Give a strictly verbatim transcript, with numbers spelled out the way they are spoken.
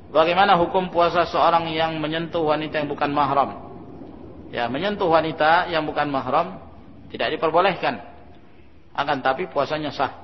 Bagaimana hukum puasa seorang yang menyentuh wanita yang bukan mahram? Ya, menyentuh wanita yang bukan mahram tidak diperbolehkan. Akan tapi puasanya sah.